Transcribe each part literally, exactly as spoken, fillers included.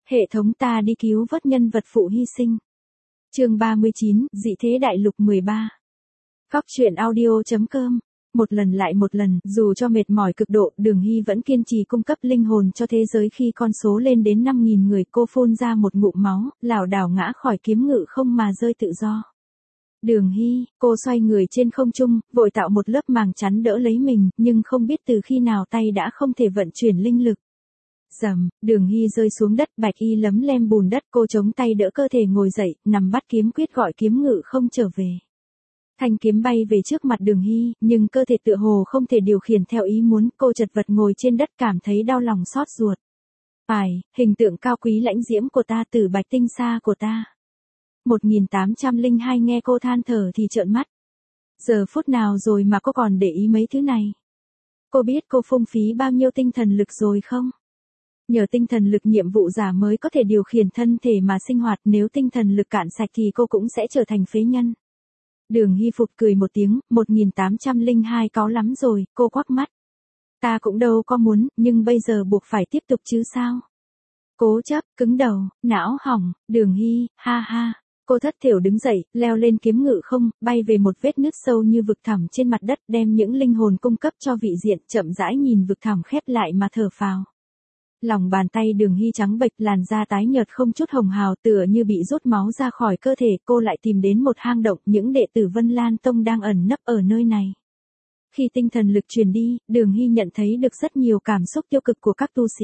Hệ thống ta đi cứu vớt nhân vật phụ hy sinh. Chương ba mươi chín, dị thế đại lục mười ba. Góc truyện audio chấm com. Một lần lại một lần, dù cho mệt mỏi cực độ, Đường Hy vẫn kiên trì cung cấp linh hồn cho thế giới. Khi con số lên đến năm nghìn người, cô phun ra một ngụm máu, lảo đảo ngã khỏi kiếm ngự không mà rơi tự do. Đường Hy, cô xoay người trên không trung, vội tạo một lớp màng chắn đỡ lấy mình, nhưng không biết từ khi nào tay đã không thể vận chuyển linh lực. Rầm, Đường Hy rơi xuống đất, bạch y lấm lem bùn đất, cô chống tay đỡ cơ thể ngồi dậy, nằm bắt kiếm quyết gọi kiếm ngự không trở về. Thanh kiếm bay về trước mặt Đường Hy, nhưng cơ thể tựa hồ không thể điều khiển theo ý muốn, cô chật vật ngồi trên đất cảm thấy đau lòng xót ruột. Phải, hình tượng cao quý lãnh diễm của ta, Tử Bạch tinh xa của ta. một nghìn tám trăm lẻ hai nghe cô than thở thì trợn mắt. Giờ phút nào rồi mà cô còn để ý mấy thứ này? Cô biết cô phung phí bao nhiêu tinh thần lực rồi không? Nhờ tinh thần lực nhiệm vụ giả mới có thể điều khiển thân thể mà sinh hoạt, nếu tinh thần lực cạn sạch thì cô cũng sẽ trở thành phế nhân. Đường Hy phụt cười một tiếng, một nghìn tám trăm lẻ hai cáu lắm rồi, cô quắc mắt. Ta cũng đâu có muốn, nhưng bây giờ buộc phải tiếp tục chứ sao? Cố chấp, cứng đầu, não hỏng, Đường Hy, ha ha. Cô thất thểu đứng dậy, leo lên kiếm ngự không, bay về một vết nứt sâu như vực thẳm trên mặt đất, đem những linh hồn cung cấp cho vị diện, chậm rãi nhìn vực thẳm khép lại mà thở phào. Lòng bàn tay Đường Hy trắng bệch, làn da tái nhợt không chút hồng hào, tựa như bị rút máu ra khỏi cơ thể. Cô lại tìm đến một hang động, những đệ tử Vân Lan Tông đang ẩn nấp ở nơi này. Khi tinh thần lực truyền đi, Đường Hy nhận thấy được rất nhiều cảm xúc tiêu cực của các tu sĩ.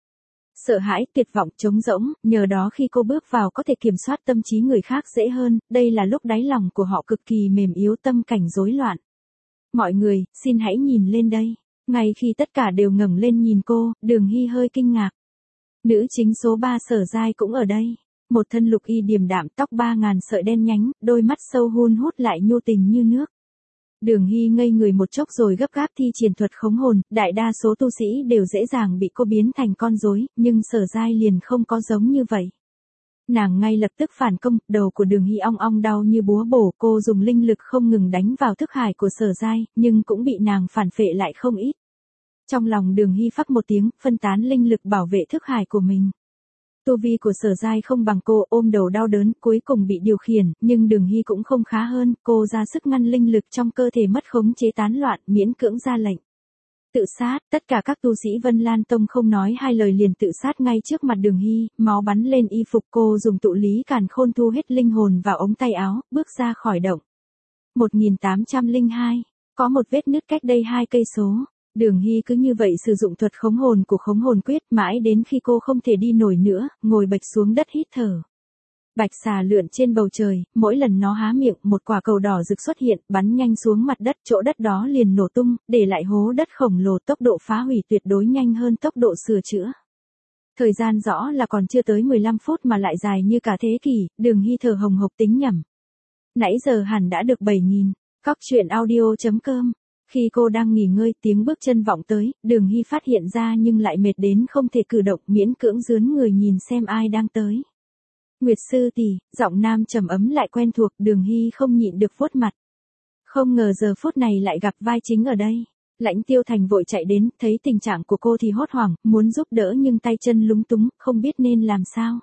Sợ hãi, tuyệt vọng, trống rỗng, nhờ đó khi cô bước vào có thể kiểm soát tâm trí người khác dễ hơn, đây là lúc đáy lòng của họ cực kỳ mềm yếu, tâm cảnh rối loạn. Mọi người, xin hãy nhìn lên đây. Ngay khi tất cả đều ngẩng lên nhìn cô, Đường Hy hơi kinh ngạc. Nữ chính số ba Sở Giai cũng ở đây. Một thân lục y điềm đạm, tóc ba ngàn sợi đen nhánh, đôi mắt sâu hun hút lại nhu tình như nước. Đường Hy ngây người một chốc rồi gấp gáp thi triển thuật khống hồn, đại đa số tu sĩ đều dễ dàng bị cô biến thành con rối, nhưng Sở Giai liền không có giống như vậy. Nàng ngay lập tức phản công, đầu của Đường Hy ong ong đau như búa bổ, cô dùng linh lực không ngừng đánh vào thức hải của Sở Giai, nhưng cũng bị nàng phản phệ lại không ít. Trong lòng Đường Hy phắc một tiếng, phân tán linh lực bảo vệ thức hải của mình. Tu vi của Sở Giai không bằng cô, ôm đầu đau đớn, cuối cùng bị điều khiển, nhưng Đường Hy cũng không khá hơn, cô ra sức ngăn linh lực trong cơ thể mất khống chế tán loạn, miễn cưỡng ra lệnh. Tự sát, tất cả các tu sĩ Vân Lan Tông không nói hai lời liền tự sát ngay trước mặt Đường Hy, máu bắn lên y phục. Cô dùng tụ lý càn khôn thu hết linh hồn vào ống tay áo, bước ra khỏi động. một nghìn tám trăm lẻ hai, có một vết nứt cách đây hai cây số. Đường Hy cứ như vậy sử dụng thuật khống hồn của khống hồn quyết mãi đến khi cô không thể đi nổi nữa, ngồi bệt xuống đất hít thở. Bạch xà lượn trên bầu trời, mỗi lần nó há miệng, một quả cầu đỏ rực xuất hiện, bắn nhanh xuống mặt đất, chỗ đất đó liền nổ tung, để lại hố đất khổng lồ, tốc độ phá hủy tuyệt đối nhanh hơn tốc độ sửa chữa. Thời gian rõ là còn chưa tới mười lăm phút mà lại dài như cả thế kỷ, Đường Hy thở hồng hộc tính nhẩm. Nãy giờ hẳn đã được bảy nghìn. Góc truyện audio chấm com. Khi cô đang nghỉ ngơi, tiếng bước chân vọng tới, Đường Hy phát hiện ra nhưng lại mệt đến không thể cử động, miễn cưỡng dướn người nhìn xem ai đang tới. Nguyệt sư tỷ, giọng nam trầm ấm lại quen thuộc, Đường Hy không nhịn được vuốt mặt. Không ngờ giờ phút này lại gặp vai chính ở đây. Lãnh Tiêu Thành vội chạy đến, thấy tình trạng của cô thì hốt hoảng, muốn giúp đỡ nhưng tay chân lúng túng, không biết nên làm sao.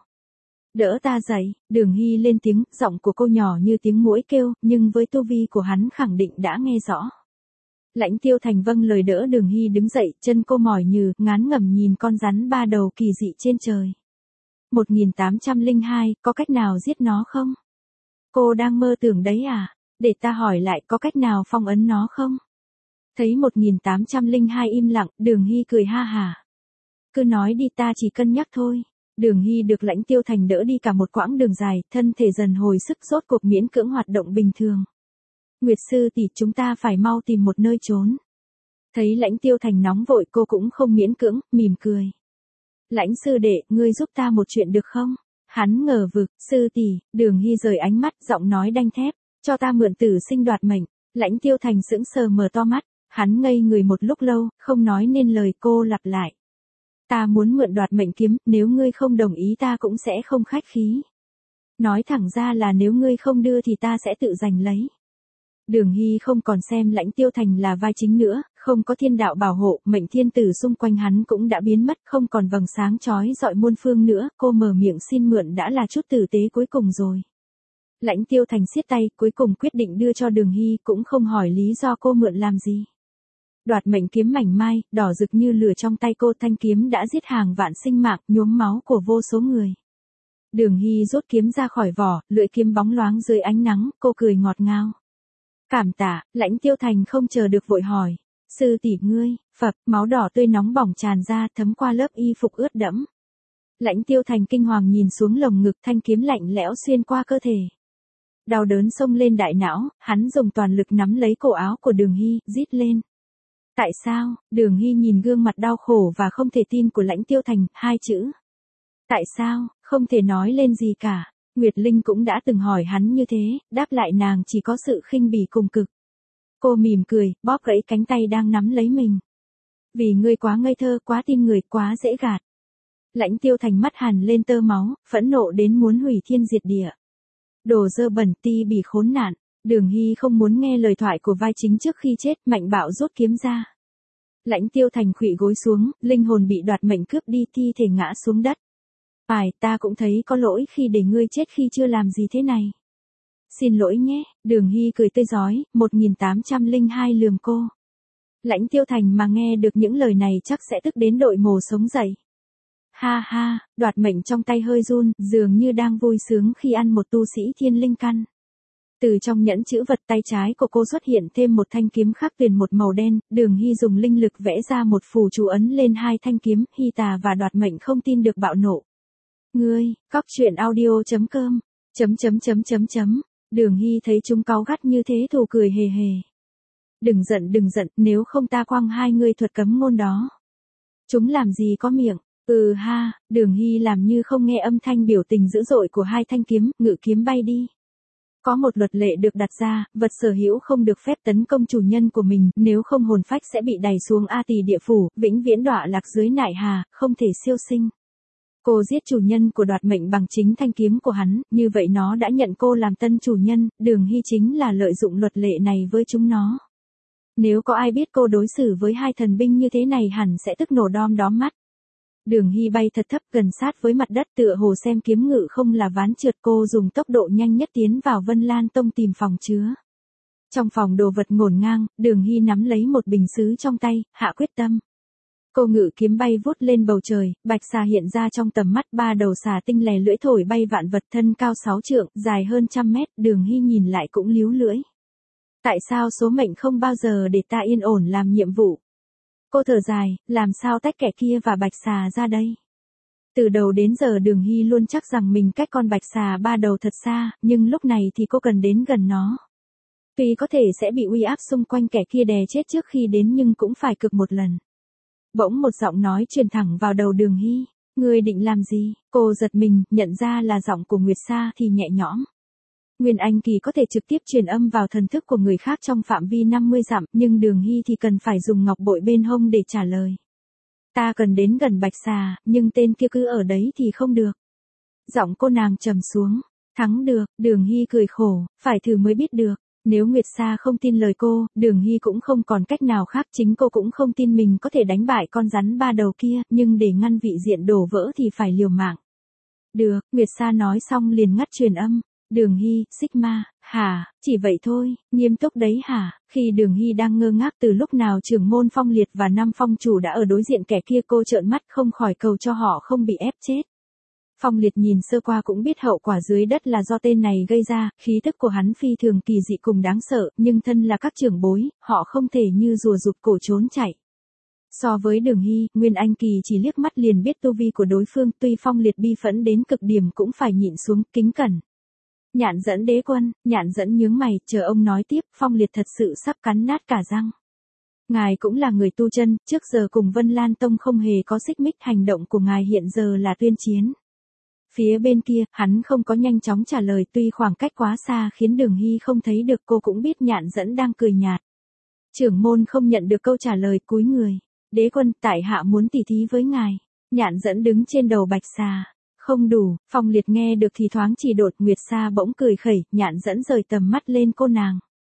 Đỡ ta dậy, Đường Hy lên tiếng, giọng của cô nhỏ như tiếng muỗi kêu, nhưng với tu vi của hắn khẳng định đã nghe rõ. Lãnh Tiêu Thành vâng lời đỡ Đường Hy đứng dậy, chân cô mỏi nhừ, ngán ngẩm nhìn con rắn ba đầu kỳ dị trên trời. một nghìn tám trăm lẻ hai, có cách nào giết nó không? Cô đang mơ tưởng đấy à? Để ta hỏi lại, có cách nào phong ấn nó không? Thấy một nghìn tám trăm lẻ hai im lặng, Đường Hy cười ha hả. Cứ nói đi, ta chỉ cân nhắc thôi. Đường Hy được Lãnh Tiêu Thành đỡ đi cả một quãng đường dài, thân thể dần hồi sức, rốt cuộc miễn cưỡng hoạt động bình thường. Nguyệt sư tỷ, chúng ta phải mau tìm một nơi trốn. Thấy Lãnh Tiêu Thành nóng vội, cô cũng không miễn cưỡng, mỉm cười. Lãnh sư đệ, ngươi giúp ta một chuyện được không? Hắn ngờ vực, sư tỷ. Đường Hy rời ánh mắt, giọng nói đanh thép, cho ta mượn tử sinh đoạt mệnh. Lãnh Tiêu Thành sững sờ mở to mắt, hắn ngây người một lúc lâu, không nói nên lời. Cô lặp lại. Ta muốn mượn đoạt mệnh kiếm, nếu ngươi không đồng ý ta cũng sẽ không khách khí. Nói thẳng ra là nếu ngươi không đưa thì ta sẽ tự giành lấy. Đường Hy không còn xem Lãnh Tiêu Thành là vai chính nữa, Không có thiên đạo bảo hộ, mệnh thiên tử xung quanh hắn cũng đã biến mất, không còn vầng sáng chói rọi muôn phương nữa, cô mở miệng xin mượn đã là chút tử tế cuối cùng rồi. Lãnh Tiêu Thành siết tay, cuối cùng quyết định đưa cho Đường Hy, cũng không hỏi lý do cô mượn làm gì. Đoạt mệnh kiếm mảnh mai, đỏ rực như lửa trong tay cô, thanh kiếm đã giết hàng vạn sinh mạng, nhuốm máu của vô số người. Đường Hy rút kiếm ra khỏi vỏ, lưỡi kiếm bóng loáng dưới ánh nắng, cô cười ngọt ngào. Cảm tạ, Lãnh Tiêu Thành không chờ được vội hỏi. Sư tỷ ngươi, phập, máu đỏ tươi nóng bỏng tràn ra, thấm qua lớp y phục ướt đẫm. Lãnh Tiêu Thành kinh hoàng nhìn xuống lồng ngực, thanh kiếm lạnh lẽo xuyên qua cơ thể. Đau đớn xông lên đại não, hắn dùng toàn lực nắm lấy cổ áo của Đường Hy, rít lên. Tại sao? Đường Hy nhìn gương mặt đau khổ và không thể tin của Lãnh Tiêu Thành, hai chữ. Tại sao? Không thể nói lên gì cả. Nguyệt Linh cũng đã từng hỏi hắn như thế, đáp lại nàng chỉ có sự khinh bỉ cùng cực. Cô mỉm cười, bóp gãy cánh tay đang nắm lấy mình. Vì ngươi quá ngây thơ, quá tin người, quá dễ gạt. Lãnh Tiêu Thành mắt hằn lên tơ máu, phẫn nộ đến muốn hủy thiên diệt địa. Đồ dơ bẩn, ti bỉ khốn nạn. Đường Hy không muốn nghe lời thoại của vai chính trước khi chết, mạnh bạo rút kiếm ra. Lãnh Tiêu Thành khuỵu gối xuống, linh hồn bị đoạt mệnh cướp đi, thi thể ngã xuống đất. Phải, ta cũng thấy có lỗi khi để ngươi chết khi chưa làm gì thế này. Xin lỗi nhé, Đường Hy cười tươi rói, một nghìn tám trăm lẻ hai lườm cô. Lãnh Tiêu Thành mà nghe được những lời này chắc sẽ tức đến đội mồ sống dậy. Ha ha, đoạt mệnh trong tay hơi run, dường như đang vui sướng khi ăn một tu sĩ thiên linh căn. Từ trong nhẫn chữ vật tay trái của cô xuất hiện thêm một thanh kiếm khắc tuyền một màu đen, Đường Hy dùng linh lực vẽ ra một phù chú ấn lên hai thanh kiếm, Hy Tà và đoạt mệnh không tin được bạo nộ. Ngươi, cóc truyện audio chấm com, chấm chấm chấm chấm chấm, Đường Hy thấy chúng cáu gắt như thế thù cười hề hề. Đừng giận đừng giận, nếu không ta quăng hai ngươi thuật cấm ngôn đó. Chúng làm gì có miệng, ừ ha, Đường Hy làm như không nghe âm thanh biểu tình dữ dội của hai thanh kiếm, ngự kiếm bay đi. Có một luật lệ được đặt ra, vật sở hữu không được phép tấn công chủ nhân của mình, nếu không hồn phách sẽ bị đày xuống A Tỳ địa phủ, vĩnh viễn đọa lạc dưới nại hà, không thể siêu sinh. Cô giết chủ nhân của đoạt mệnh bằng chính thanh kiếm của hắn, như vậy nó đã nhận cô làm tân chủ nhân, Đường Hy chính là lợi dụng luật lệ này với chúng nó. Nếu có ai biết cô đối xử với hai thần binh như thế này hẳn sẽ tức nổ đom đóm mắt. Đường Hy bay thật thấp gần sát với mặt đất tựa hồ xem kiếm ngự không là ván trượt, cô dùng tốc độ nhanh nhất tiến vào Vân Lan Tông tìm phòng chứa. Trong phòng đồ vật ngổn ngang, Đường Hy nắm lấy một bình sứ trong tay, hạ quyết tâm. Cô ngự kiếm bay vút lên bầu trời, bạch xà hiện ra trong tầm mắt, ba đầu xà tinh lè lưỡi thổi bay vạn vật, thân cao sáu trượng, dài hơn trăm mét, Đường Hy nhìn lại cũng líu lưỡi. Tại sao số mệnh không bao giờ để ta yên ổn làm nhiệm vụ? Cô thở dài, làm sao tách kẻ kia và bạch xà ra đây? Từ đầu đến giờ Đường Hy luôn chắc rằng mình cách con bạch xà ba đầu thật xa, nhưng lúc này thì cô cần đến gần nó. Tuy có thể sẽ bị uy áp xung quanh kẻ kia đè chết trước khi đến nhưng cũng phải cực một lần. Bỗng một giọng nói truyền thẳng vào đầu Đường Hy. Ngươi định làm gì? Cô giật mình, nhận ra là giọng của Nguyệt Sa thì nhẹ nhõm. Nguyên Anh Kỳ có thể trực tiếp truyền âm vào thần thức của người khác trong phạm vi năm mươi dặm, nhưng Đường Hy thì cần phải dùng ngọc bội bên hông để trả lời. Ta cần đến gần bạch xà, nhưng tên kia cứ ở đấy thì không được. Giọng cô nàng trầm xuống. Thắng được, Đường Hy cười khổ, phải thử mới biết được. Nếu Nguyệt Sa không tin lời cô, Đường Hy cũng không còn cách nào khác, chính cô cũng không tin mình có thể đánh bại con rắn ba đầu kia, nhưng để ngăn vị diện đổ vỡ thì phải liều mạng. Được, Nguyệt Sa nói xong liền ngắt truyền âm. Đường Hy, Sigma, hả, chỉ vậy thôi, nghiêm túc đấy hả? Khi Đường Hy đang ngơ ngác từ lúc nào trưởng môn Phong Liệt và năm phong chủ đã ở đối diện kẻ kia, cô trợn mắt không khỏi cầu cho họ không bị ép chết. Phong Liệt nhìn sơ qua cũng biết hậu quả dưới đất là do tên này gây ra, khí tức của hắn phi thường kỳ dị cùng đáng sợ, nhưng thân là các trưởng bối, họ không thể như rùa rụt cổ trốn chạy. So với Đường Hy, Nguyên Anh Kỳ chỉ liếc mắt liền biết tu vi của đối phương, tuy Phong Liệt bi phẫn đến cực điểm cũng phải nhịn xuống, kính cẩn. Nhạn Dẫn đế quân, Nhạn Dẫn nhướng mày, chờ ông nói tiếp, Phong Liệt thật sự sắp cắn nát cả răng. Ngài cũng là người tu chân, trước giờ cùng Vân Lan Tông không hề có xích mích, hành động của ngài hiện giờ là tuyên chiến. Phía bên kia, hắn không có nhanh chóng trả lời, tuy khoảng cách quá xa khiến Đường Hy không thấy được, cô cũng biết Nhạn Dẫn đang cười nhạt. Trưởng môn không nhận được câu trả lời, cúi người. Đế quân, tại hạ muốn tỉ thí với ngài. Nhạn Dẫn đứng trên đầu bạch xà. Không đủ, Phong Liệt nghe được thì thoáng chỉ đột, Nguyệt Sa bỗng cười khẩy, Nhạn Dẫn rời tầm mắt lên cô nàng.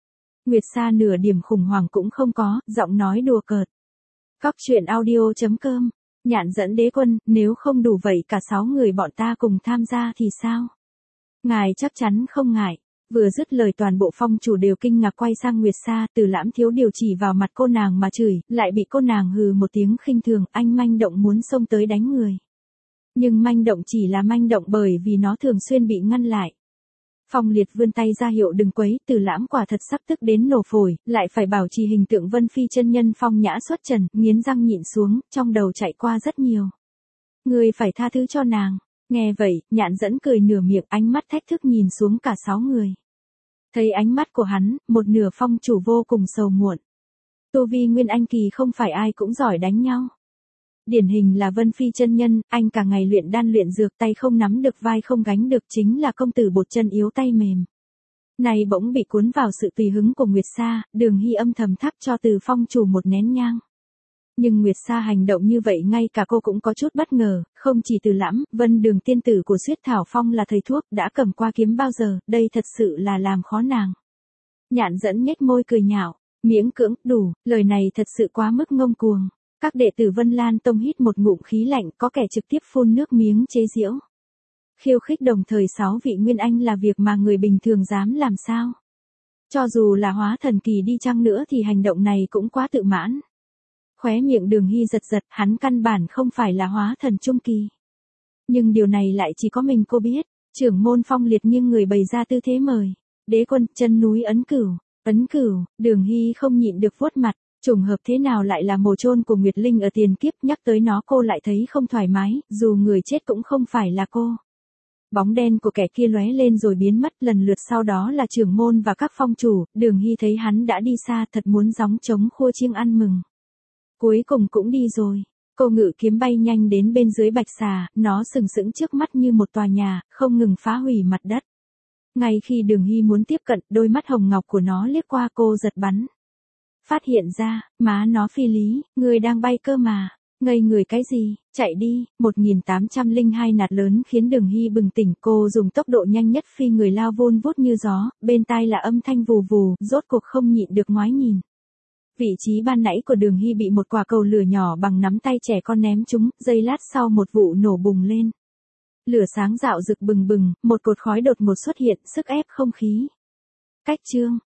Nguyệt Sa nửa điểm khủng hoảng cũng không có, giọng nói đùa cợt. Cóc truyện audio chấm com. Nhạn dẫn đế quân, nếu không đủ vậy cả sáu người bọn ta cùng tham gia thì sao? Ngài chắc chắn không ngại. Vừa dứt lời toàn bộ phong chủ đều kinh ngạc quay sang Nguyệt Sa, Từ Lãm thiếu điều chỉ vào mặt cô nàng mà chửi, lại bị cô nàng hừ một tiếng khinh thường, anh manh động muốn xông tới đánh người. Nhưng manh động chỉ là manh động bởi vì nó thường xuyên bị ngăn lại. Phong Liệt vươn tay ra hiệu đừng quấy, Từ Lãm quả thật sắp tức đến nổ phổi, lại phải bảo trì hình tượng Vân Phi chân nhân phong nhã xuất trần, nghiến răng nhịn xuống, trong đầu chạy qua rất nhiều. Người phải tha thứ cho nàng. Nghe vậy, Nhạn dẫn cười nửa miệng, ánh mắt thách thức nhìn xuống cả sáu người. Thấy ánh mắt của hắn, một nửa phong chủ vô cùng sầu muộn. Tu vi Nguyên Anh kỳ không phải ai cũng giỏi đánh nhau. Điển hình là Vân Phi chân nhân, anh cả ngày luyện đan luyện dược, tay không nắm được vai không gánh được, chính là công tử bột chân yếu tay mềm. Này bỗng bị cuốn vào sự tùy hứng của Nguyệt Sa, Đường Hy âm thầm thắp cho Từ phong chủ một nén nhang. Nhưng Nguyệt Sa hành động như vậy ngay cả cô cũng có chút bất ngờ, không chỉ Từ Lãm, Vân Đường tiên tử của Xuyết Thảo Phong là thầy thuốc, đã cầm qua kiếm bao giờ, đây thật sự là làm khó nàng. Nhạn dẫn nhếch môi cười nhạo, miễn cưỡng, đủ, lời này thật sự quá mức ngông cuồng. Các đệ tử Vân Lan Tông hít một ngụm khí lạnh, có kẻ trực tiếp phun nước miếng chế giễu. Khiêu khích đồng thời sáu vị Nguyên Anh là việc mà người bình thường dám làm sao? Cho dù là hóa thần kỳ đi chăng nữa thì hành động này cũng quá tự mãn. Khóe miệng Đường Hy giật giật, hắn căn bản không phải là hóa thần trung kỳ. Nhưng điều này lại chỉ có mình cô biết. Trưởng môn Phong Liệt nghiêng người bày ra tư thế mời. Đế quân, chân núi ấn cửu, ấn cửu, Đường Hy không nhịn được vuốt mặt. Trùng hợp thế nào lại là mồ chôn của Nguyệt Linh ở tiền kiếp, nhắc tới nó cô lại thấy không thoải mái, dù người chết cũng không phải là cô. Bóng đen của kẻ kia lóe lên rồi biến mất, lần lượt sau đó là trưởng môn và các phong chủ. Đường Hy thấy hắn đã đi xa, thật muốn gióng trống khua chiêng ăn mừng. Cuối cùng cũng đi rồi. Cô ngự kiếm bay nhanh đến bên dưới bạch xà, nó sừng sững trước mắt như một tòa nhà, không ngừng phá hủy mặt đất. Ngay khi Đường Hy muốn tiếp cận, đôi mắt hồng ngọc của nó liếc qua cô giật bắn. Phát hiện ra, má nó phi lý, người đang bay cơ mà. Ngây người cái gì, chạy đi. Một nghìn tám trăm lẻ hai nạt lớn khiến Đường Hy bừng tỉnh, cô dùng tốc độ nhanh nhất phi người lao vun vút như gió, bên tai là âm thanh vù vù, rốt cuộc không nhịn được ngoái nhìn. Vị trí ban nãy của Đường Hy bị một quả cầu lửa nhỏ bằng nắm tay trẻ con ném trúng, giây lát sau một vụ nổ bùng lên. Lửa sáng rạo rực bừng bừng, một cột khói đột ngột xuất hiện, sức ép không khí. Cách chương.